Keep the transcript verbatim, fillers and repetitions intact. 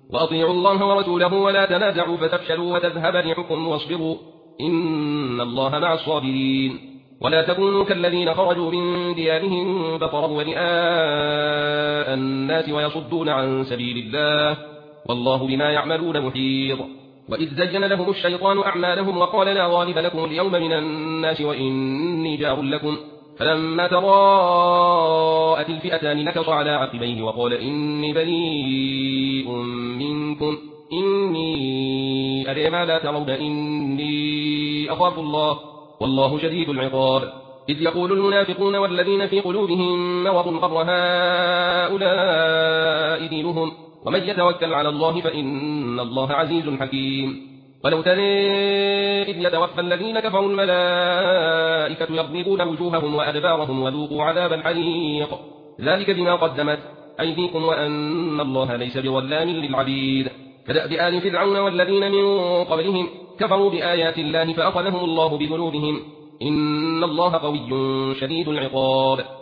وأطيعوا الله ورسوله ولا تنازعوا فتفشلوا وتذهب ريحكم واصبروا إن الله مع الصابرين. ولا تكونوا كالذين خرجوا من ديارهم بطرا ورئاء الناس ويصدون عن سبيل الله والله بما يعملون محيط. وإذ زين لهم الشيطان أعمالهم وقال لا غالب لكم اليوم من الناس وإني جار لكم فلما تراءت الفئتان نكص على عقبيه وقال إني بريء منكم إني أرى ما لا ترون إني أخاف الله والله شديد العقاب. إذ يقول المنافقون والذين في قلوبهم مرض غر هؤلاء دينهم ومن يتوكل على الله فإن الله عزيز حكيم. ولو ترى إذ يتوفى الذين كفروا الملائكة يضربون وجوههم وأدبارهم وذوقوا عذاب الحريق ذلك بما قدمت أيديكم وأن الله ليس بظلام للعبيد. كدأب آل فرعون والذين من قبلهم كفروا بآيات الله فأخذهم الله بذنوبهم إن الله قوي شديد العقاب.